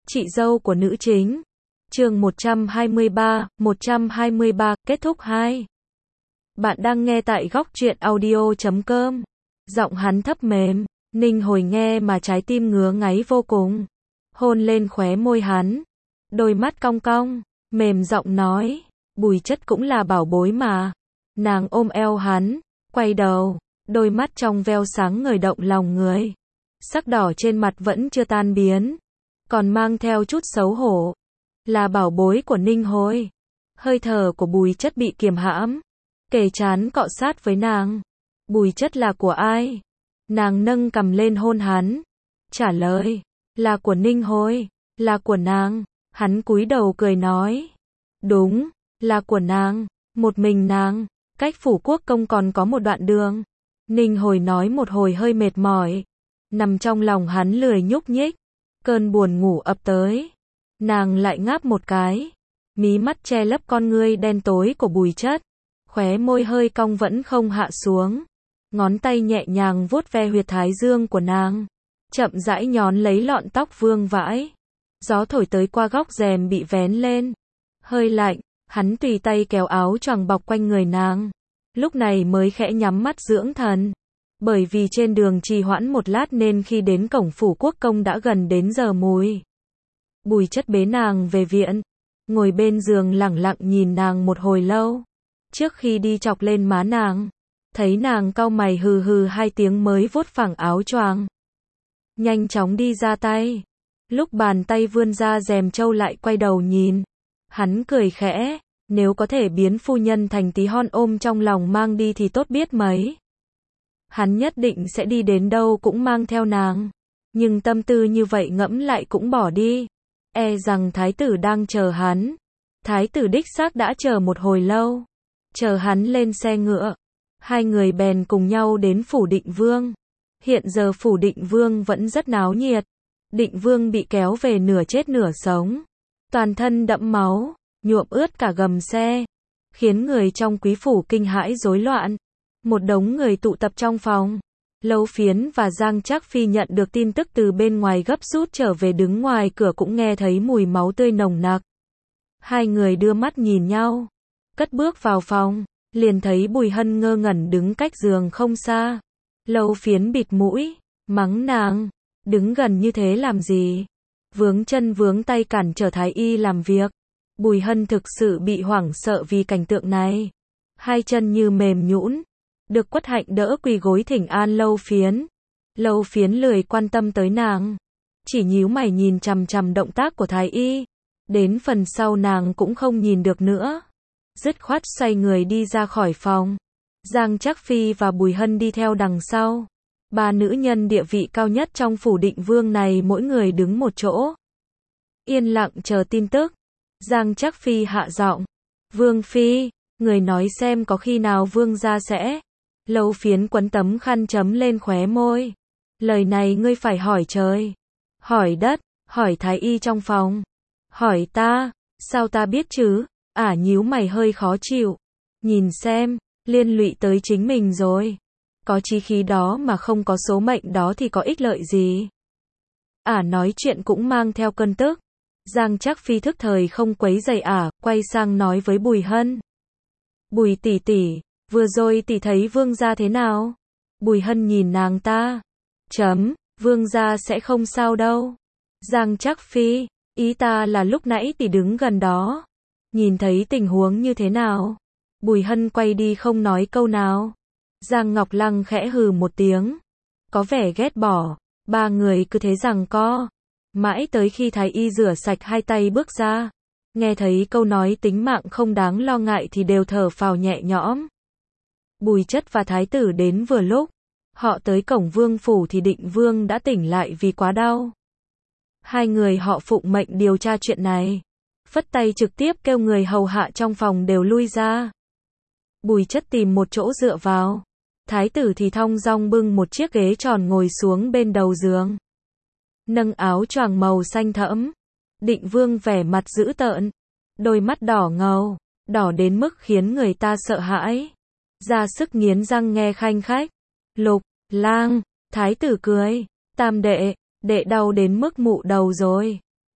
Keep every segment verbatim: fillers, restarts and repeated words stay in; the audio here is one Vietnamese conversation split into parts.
Chị dâu của nữ chính. Chương một trăm hai mươi ba, một trăm hai mươi ba, kết thúc hai. Bạn đang nghe tại góc truyện audio chấm com. Giọng hắn thấp mềm, Ninh Hồi nghe mà trái tim ngứa ngáy vô cùng. Hôn lên khóe môi hắn, đôi mắt cong cong, mềm giọng nói, Bùi Chất cũng là bảo bối mà. Nàng ôm eo hắn, quay đầu, đôi mắt trong veo sáng ngời động lòng người. Sắc đỏ trên mặt vẫn chưa tan biến, còn mang theo chút xấu hổ. Là bảo bối của Ninh Hồi. Hơi thở của Bùi Chất bị kiềm hãm, kề trán cọ sát với nàng. Bùi Chất là của ai? Nàng nâng cằm lên hôn hắn. Trả lời, là của Ninh Hồi, là của nàng. Hắn cúi đầu cười nói, đúng, là của nàng, một mình nàng, cách Phủ Quốc Công còn có một đoạn đường. Ninh Hồi nói một hồi hơi mệt mỏi, nằm trong lòng hắn lười nhúc nhích. Cơn buồn ngủ ập tới, nàng lại ngáp một cái, mí mắt che lấp con ngươi đen tối của Bùi Chất, khóe môi hơi cong vẫn không hạ xuống, ngón tay nhẹ nhàng vuốt ve huyệt thái dương của nàng, chậm rãi nhón lấy lọn tóc vương vãi. Gió thổi tới qua góc rèm bị vén lên, hơi lạnh, hắn tùy tay kéo áo choàng bọc quanh người nàng, lúc này mới khẽ nhắm mắt dưỡng thần. Bởi vì trên đường trì hoãn một lát nên khi đến cổng Phủ Quốc Công đã gần đến giờ mùi. Bùi Chất bế nàng về viện, ngồi bên giường lẳng lặng nhìn nàng một hồi lâu. Trước khi đi chọc lên má nàng, thấy nàng cau mày hừ hừ hai tiếng mới vuốt phẳng áo choàng. Nhanh chóng đi ra tay. Lúc bàn tay vươn ra rèm trâu lại quay đầu nhìn. Hắn cười khẽ, nếu có thể biến phu nhân thành tí hon ôm trong lòng mang đi thì tốt biết mấy. Hắn nhất định sẽ đi đến đâu cũng mang theo nàng. Nhưng tâm tư như vậy ngẫm lại cũng bỏ đi. E rằng thái tử đang chờ hắn. Thái tử đích xác đã chờ một hồi lâu. Chờ hắn lên xe ngựa. Hai người bèn cùng nhau đến Phủ Định Vương. Hiện giờ Phủ Định Vương vẫn rất náo nhiệt. Định Vương bị kéo về nửa chết nửa sống. Toàn thân đẫm máu, nhuộm ướt cả gầm xe. Khiến người trong quý phủ kinh hãi rối loạn. Một đống người tụ tập trong phòng. Lâu Phiến và Giang Trác Phi nhận được tin tức từ bên ngoài gấp rút trở về đứng ngoài cửa cũng nghe thấy mùi máu tươi nồng nặc. Hai người đưa mắt nhìn nhau. Cất bước vào phòng, liền thấy Bùi Hân ngơ ngẩn đứng cách giường không xa. Lâu Phiến bịt mũi, mắng nàng, đứng gần như thế làm gì? Vướng chân vướng tay cản trở thái y làm việc. Bùi Hân thực sự bị hoảng sợ vì cảnh tượng này. Hai chân như mềm nhũn. Được Quất Hạnh đỡ quỳ gối thỉnh an Lâu Phiến. Lâu Phiến lười quan tâm tới nàng, chỉ nhíu mày nhìn chằm chằm động tác của thái y. Đến phần sau nàng cũng không nhìn được nữa, dứt khoát xoay người đi ra khỏi phòng. Giang Trác Phi và Bùi Hân đi theo đằng sau. Ba nữ nhân địa vị cao nhất trong Phủ Định Vương này mỗi người đứng một chỗ, yên lặng chờ tin tức. Giang Trác Phi hạ giọng, Vương Phi, người nói xem có khi nào Vương gia sẽ... Lâu Phiến quấn tấm khăn chấm lên khóe môi. Lời này ngươi phải hỏi trời, hỏi đất, hỏi thái y trong phòng, hỏi ta, sao ta biết chứ? Ả à, nhíu mày hơi khó chịu. Nhìn xem, liên lụy tới chính mình rồi. Có chí khí đó mà không có số mệnh đó thì có ích lợi gì? Ả à, nói chuyện cũng mang theo cơn tức. Giang Trác Phi thức thời không quấy rầy Ả, à, quay sang nói với Bùi Hân. Bùi tỷ tỷ, vừa rồi tỷ thấy Vương gia thế nào? Bùi Hân nhìn nàng ta. Chấm, Vương gia sẽ không sao đâu. Giang Trác Phi, ý ta là lúc nãy tỷ đứng gần đó. Nhìn thấy tình huống như thế nào? Bùi Hân quay đi không nói câu nào. Giang Ngọc Lăng khẽ hừ một tiếng. Có vẻ ghét bỏ. Ba người cứ thế giằng co. Mãi tới khi thái y rửa sạch hai tay bước ra. Nghe thấy câu nói tính mạng không đáng lo ngại thì đều thở phào nhẹ nhõm. Bùi Chất và thái tử đến vừa lúc. Họ tới cổng vương phủ thì Định Vương đã tỉnh lại vì quá đau. Hai người họ phụng mệnh điều tra chuyện này. Phất tay trực tiếp kêu người hầu hạ trong phòng đều lui ra. Bùi Chất tìm một chỗ dựa vào. Thái tử thì thong dong bưng một chiếc ghế tròn ngồi xuống bên đầu giường. Nâng áo choàng màu xanh thẫm. Định Vương vẻ mặt dữ tợn. Đôi mắt đỏ ngầu, đỏ đến mức khiến người ta sợ hãi. Ra sức nghiến răng nghe khanh khách. Lục, Lang, thái tử cười. Tam đệ, đệ đau đến mức mụ đầu rồi.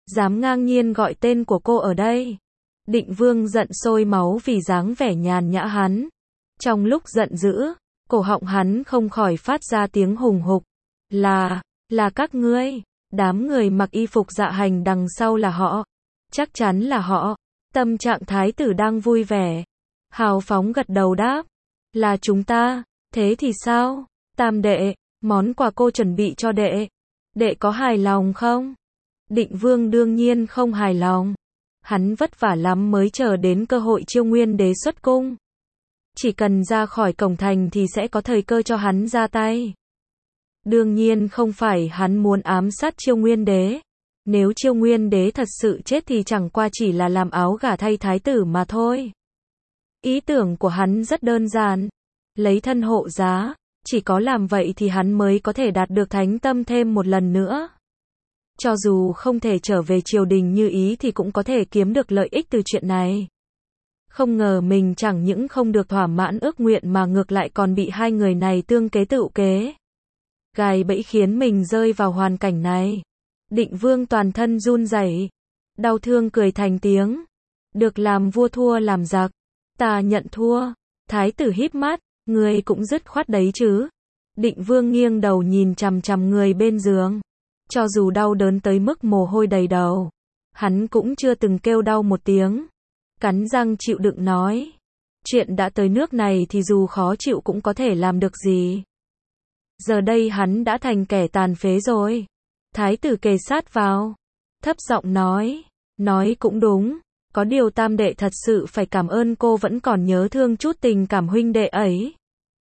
dám ngang nhiên gọi tên của cô ở đây. Định Vương giận sôi máu vì dáng vẻ nhàn nhã hắn. Trong lúc giận dữ, cổ họng hắn không khỏi phát ra tiếng hùng hục. Là, là các ngươi. Đám người mặc y phục dạ hành đằng sau là họ. Chắc chắn là họ. Tâm trạng thái tử đang vui vẻ. Hào phóng gật đầu đáp. Là chúng ta. Thế thì sao? Tam đệ, món quà cô chuẩn bị cho đệ. Đệ có hài lòng không? Định Vương đương nhiên không hài lòng. Hắn vất vả lắm mới chờ đến cơ hội Chiêu Nguyên Đế xuất cung. Chỉ cần ra khỏi cổng thành thì sẽ có thời cơ cho hắn ra tay. Đương nhiên không phải hắn muốn ám sát Chiêu Nguyên Đế. Nếu Chiêu Nguyên Đế thật sự chết thì chẳng qua chỉ là làm áo gả thay thái tử mà thôi. Ý tưởng của hắn rất đơn giản. Lấy thân hộ giá. Chỉ có làm vậy thì hắn mới có thể đạt được thánh tâm thêm một lần nữa. Cho dù không thể trở về triều đình như ý thì cũng có thể kiếm được lợi ích từ chuyện này. Không ngờ mình chẳng những không được thỏa mãn ước nguyện mà ngược lại còn bị hai người này tương kế tựu kế. Gài bẫy khiến mình rơi vào hoàn cảnh này. Định Vương toàn thân run rẩy, đau thương cười thành tiếng. Được làm vua thua làm giặc. Ta nhận thua. Thái tử híp mắt. Người cũng dứt khoát đấy chứ. Định Vương nghiêng đầu nhìn chằm chằm người bên giường. Cho dù đau đớn tới mức mồ hôi đầy đầu, hắn cũng chưa từng kêu đau một tiếng. Cắn răng chịu đựng nói. Chuyện đã tới nước này thì dù khó chịu cũng có thể làm được gì. Giờ đây hắn đã thành kẻ tàn phế rồi. Thái tử kề sát vào. Thấp giọng nói. Nói cũng đúng. Có điều tam đệ thật sự phải cảm ơn cô vẫn còn nhớ thương chút tình cảm huynh đệ ấy.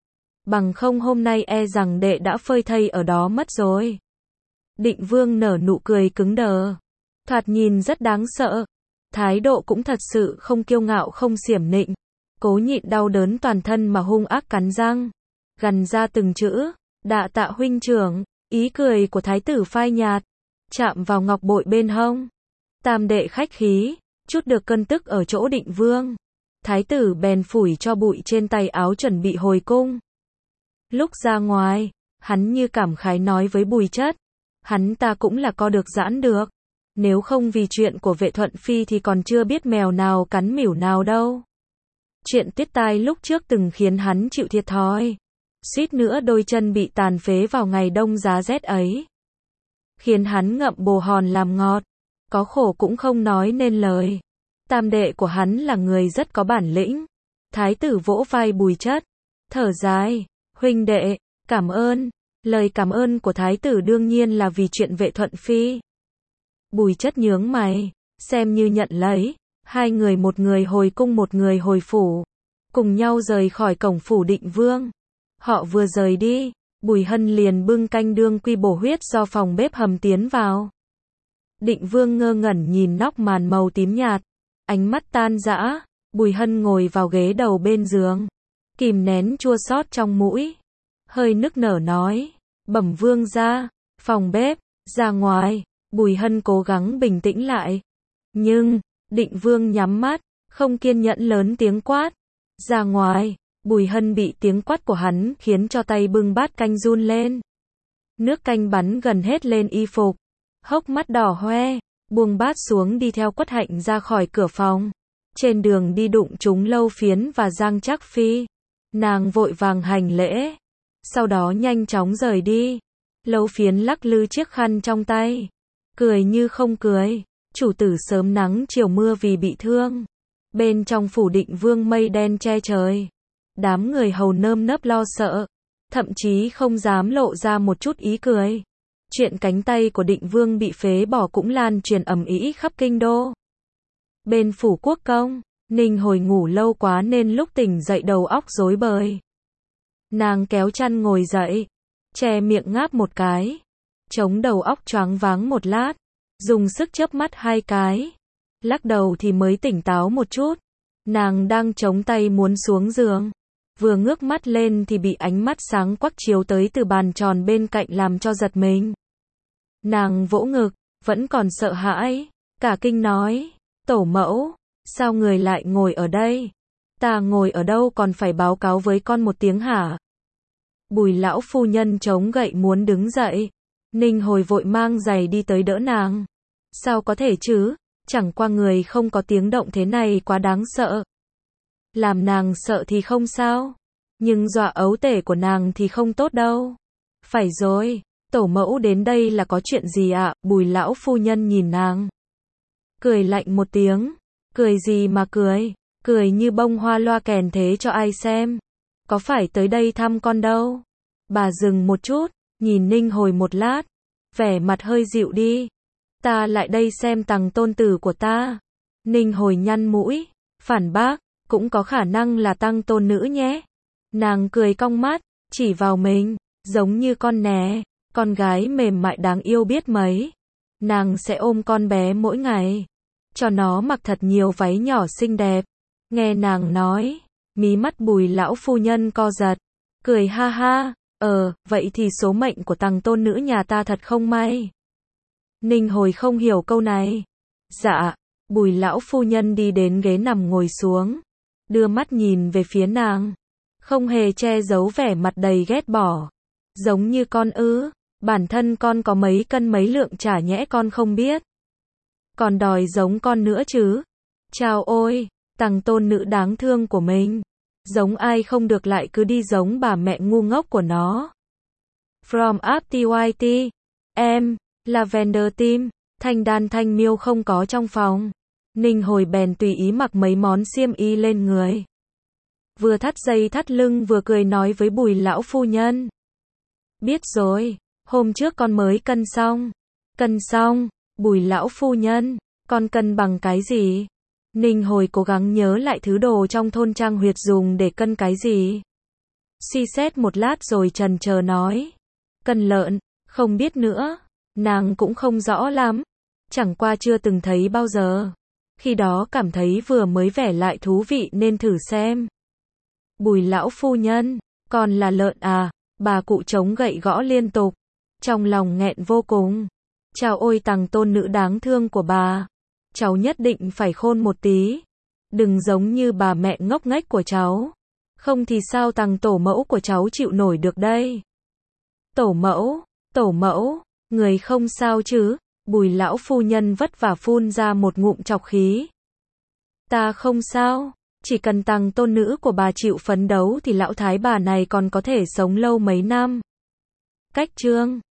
Bằng không hôm nay e rằng đệ đã phơi thây ở đó mất rồi. Định Vương nở nụ cười cứng đờ. Thoạt nhìn rất đáng sợ. Thái độ cũng thật sự không kiêu ngạo không xiểm nịnh. Cố nhịn đau đớn toàn thân mà hung ác cắn răng. Gằn ra từng chữ. Đạ tạ huynh trưởng. Ý cười của thái tử phai nhạt. Chạm vào ngọc bội bên hông. Tam đệ khách khí. Chút được cơn tức ở chỗ Định Vương. Thái tử bèn phủi cho bụi trên tay áo chuẩn bị hồi cung. Lúc ra ngoài, hắn như cảm khái nói với Bùi Chất. Hắn ta cũng là co được giãn được. Nếu không vì chuyện của Vệ Thuận Phi thì còn chưa biết mèo nào cắn mỉu nào đâu. Chuyện Tiết Tai lúc trước từng khiến hắn chịu thiệt thòi. Suýt nữa đôi chân bị tàn phế vào ngày đông giá rét ấy. Khiến hắn ngậm bồ hòn làm ngọt. Có khổ cũng không nói nên lời. Tam đệ của hắn là người rất có bản lĩnh. Thái tử vỗ vai Bùi Chất. Thở dài. Huynh đệ, cảm ơn. Lời cảm ơn của thái tử đương nhiên là vì chuyện Vệ Thuận Phi. Bùi Chất nhướng mày. Xem như nhận lấy. Hai người một người hồi cung một người hồi phủ. Cùng nhau rời khỏi cổng phủ Định Vương. Họ vừa rời đi. Bùi Hân liền bưng canh đương quy bổ huyết do phòng bếp hầm tiến vào. Định Vương ngơ ngẩn nhìn nóc màn màu tím nhạt. Ánh mắt tan rã. Bùi Hân ngồi vào ghế đầu bên giường. Kìm nén chua xót trong mũi. Hơi nức nở nói. Bẩm vương ra. Phòng bếp. Ra ngoài. Bùi Hân cố gắng bình tĩnh lại. Nhưng, Định Vương nhắm mắt. Không kiên nhẫn lớn tiếng quát. Ra ngoài. Bùi Hân bị tiếng quát của hắn khiến cho tay bưng bát canh run lên. Nước canh bắn gần hết lên y phục. Hốc mắt đỏ hoe. Buông bát xuống đi theo Quất Hạnh ra khỏi cửa phòng. Trên đường đi đụng trúng Lâu Phiến và Giang Trác Phi. Nàng vội vàng hành lễ. Sau đó nhanh chóng rời đi. Lâu Phiến lắc lư chiếc khăn trong tay. Cười như không cười. Chủ tử sớm nắng chiều mưa vì bị thương. Bên trong phủ Định Vương mây đen che trời. Đám người hầu nơm nớp lo sợ. Thậm chí không dám lộ ra một chút ý cười. Chuyện cánh tay của Định Vương bị phế bỏ cũng lan truyền ầm ĩ khắp kinh đô. Bên phủ Quốc công, Ninh Hồi ngủ lâu quá nên lúc tỉnh dậy đầu óc rối bời. Nàng kéo chăn ngồi dậy, che miệng ngáp một cái, chống đầu óc choáng váng một lát, dùng sức chớp mắt hai cái, lắc đầu thì mới tỉnh táo một chút. Nàng đang chống tay muốn xuống giường, vừa ngước mắt lên thì bị ánh mắt sáng quắc chiếu tới từ bàn tròn bên cạnh làm cho giật mình. Nàng vỗ ngực, vẫn còn sợ hãi, cả kinh nói, tổ mẫu, sao người lại ngồi ở đây? Ta ngồi ở đâu còn phải báo cáo với con một tiếng hả? Bùi lão phu nhân chống gậy muốn đứng dậy, Ninh Hồi vội mang giày đi tới đỡ nàng. Sao có thể chứ, chẳng qua người không có tiếng động thế này quá đáng sợ. Làm nàng sợ thì không sao, nhưng dọa ấu tể của nàng thì không tốt đâu. Phải rồi, tổ mẫu đến đây là có chuyện gì ạ? Bùi lão phu nhân nhìn nàng, cười lạnh một tiếng. Cười gì mà cười, cười như bông hoa loa kèn thế cho ai xem. Có phải tới đây thăm con đâu. Bà dừng một chút, nhìn Ninh Hồi một lát, vẻ mặt hơi dịu đi. Ta lại đây xem tằng tôn tử của ta. Ninh Hồi nhăn mũi, phản bác, cũng có khả năng là tăng tôn nữ nhé. Nàng cười cong mắt, chỉ vào mình, giống như con nè, con gái mềm mại đáng yêu biết mấy. Nàng sẽ ôm con bé mỗi ngày, cho nó mặc thật nhiều váy nhỏ xinh đẹp. Nghe nàng nói, mí mắt Bùi lão phu nhân co giật, cười ha ha, ờ, vậy thì số mệnh của tằng tôn nữ nhà ta thật không may. Ninh Hồi không hiểu câu này. Dạ, Bùi lão phu nhân đi đến ghế nằm ngồi xuống, đưa mắt nhìn về phía nàng, không hề che giấu vẻ mặt đầy ghét bỏ. Giống như con ư, bản thân con có mấy cân mấy lượng chả nhẽ con không biết. Còn đòi giống con nữa chứ. Chao ôi, tằng tôn nữ đáng thương của mình. Giống ai không được lại cứ đi giống bà mẹ ngu ngốc của nó. From up ty ty, em, Lavender Team, Thanh Đan Thanh Miêu không có trong phòng. Ninh Hồi bèn tùy ý mặc mấy món xiêm y lên người. Vừa thắt dây thắt lưng vừa cười nói với Bùi lão phu nhân. Biết rồi, hôm trước con mới cân xong. Cân xong, Bùi lão phu nhân, con cân bằng cái gì? Ninh Hồi cố gắng nhớ lại thứ đồ trong thôn Trang Huyệt dùng để cân cái gì. Suy xét một lát rồi chần chờ nói. Cân lợn, không biết nữa. Nàng cũng không rõ lắm. Chẳng qua chưa từng thấy bao giờ. Khi đó cảm thấy vừa mới vẻ lại thú vị nên thử xem. Bùi lão phu nhân, còn là lợn à? Bà cụ chống gậy gõ liên tục. Trong lòng nghẹn vô cùng. Chao ôi tằng tôn nữ đáng thương của bà. Cháu nhất định phải khôn một tí. Đừng giống như bà mẹ ngốc nghếch của cháu. Không thì sao tằng tổ mẫu của cháu chịu nổi được đây. Tổ mẫu, tổ mẫu, người không sao chứ? Bùi lão phu nhân vất vả phun ra một ngụm trọc khí. Ta không sao, chỉ cần tằng tôn nữ của bà chịu phấn đấu thì lão thái bà này còn có thể sống lâu mấy năm. Cách chương